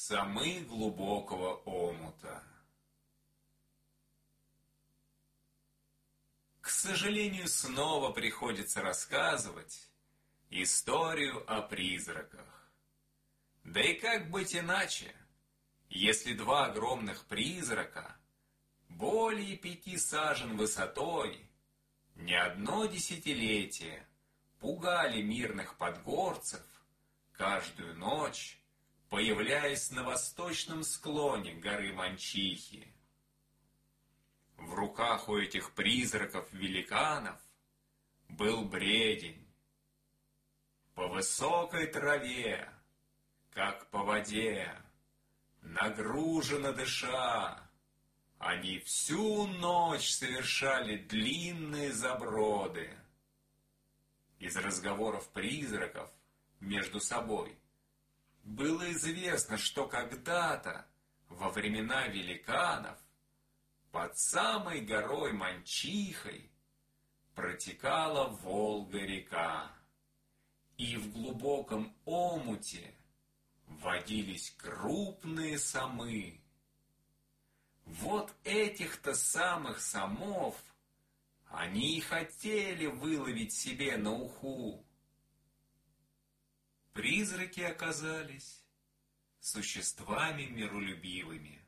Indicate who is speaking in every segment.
Speaker 1: самы глубокого омута. К сожалению, снова приходится рассказывать историю о призраках. Да и как быть иначе, если два огромных призрака, более 5 сажен высотой, не одно десятилетие пугали мирных подгорцев, каждую ночь появляясь на восточном склоне горы Манчихи. В руках у этих призраков-великанов был бредень. По высокой траве, как по воде, нагруженно дыша, они всю ночь совершали длинные заброды. Из разговоров призраков между собой было известно, что когда-то, во времена великанов, под самой горой Манчихой протекала Волга-река, и в глубоком омуте водились крупные самы. Вот этих-то самых самов они и хотели выловить себе на уху. Призраки оказались существами миролюбивыми.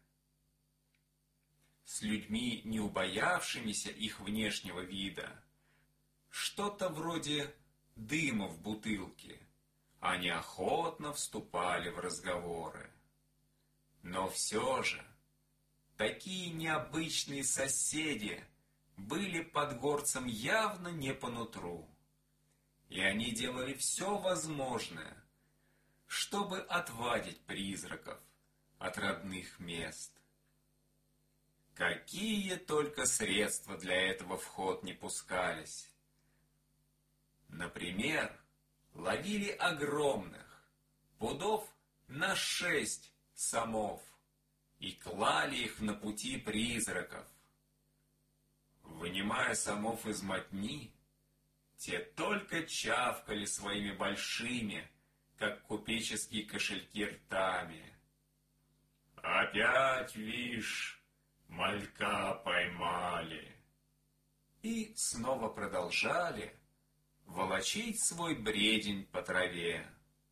Speaker 1: С людьми, не убоявшимися их внешнего вида, что-то вроде дыма в бутылке, они охотно вступали в разговоры. Но все же такие необычные соседи были подгорцам явно не по нутру, и они делали все возможное, чтобы отвадить призраков от родных мест. Какие только средства для этого в ход не пускались. Например, ловили огромных, пудов на 6 самов, и клали их на пути призраков. Вынимая самов из мотни, те только чавкали своими большими, как купеческие кошельки, ртами. «Опять, вишь, малька поймали!» И снова продолжали волочить свой бредень по траве.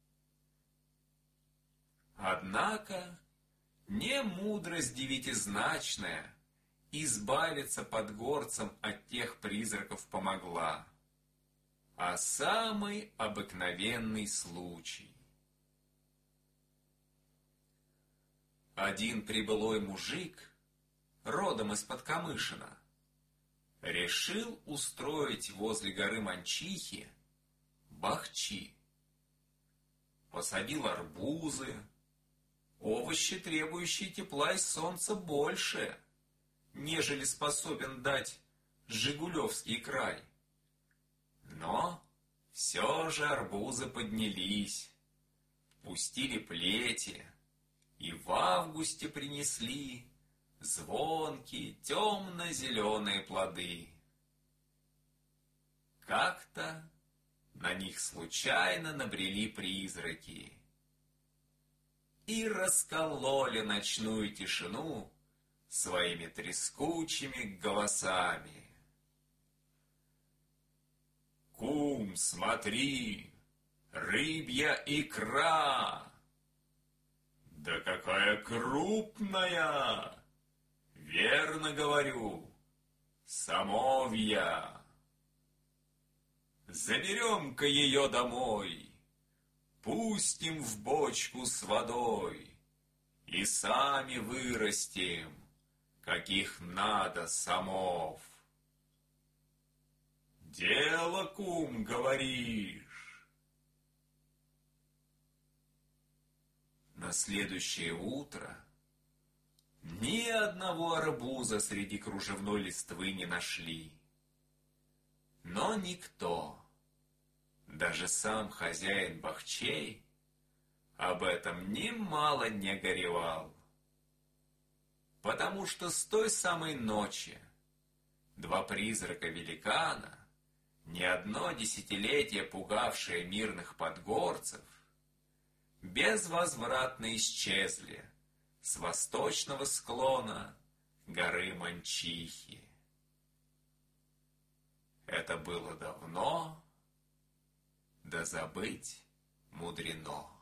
Speaker 1: Однако не мудрость девятизначная избавиться подгорцам от тех призраков помогла, а самый обыкновенный случай. Один прибылой мужик, родом из-под Камышина, решил устроить возле горы Манчихи бахчи. Посадил арбузы, овощи, требующие тепла и солнца больше, нежели способен дать Жигулевский край. Но все же арбузы поднялись, пустили плети, и в августе принесли звонкие темно-зеленые плоды. Как-то на них случайно набрели призраки и раскололи ночную тишину своими трескучими голосами. «Кум, смотри, рыбья икра!» «Да какая крупная! Верно говорю, самовья! Заберем-ка ее домой, пустим в бочку с водой и сами вырастим, каких надо самов». «Дело, кум, говоришь!» На следующее утро ни одного арбуза среди кружевной листвы не нашли. Но никто, даже сам хозяин бахчей, об этом немало не горевал. Потому что с той самой ночи два призрака-великана, не одно десятилетие пугавшие мирных подгорцев, безвозвратно исчезли с восточного склона горы Манчихи. Это было давно, да забыть мудрено.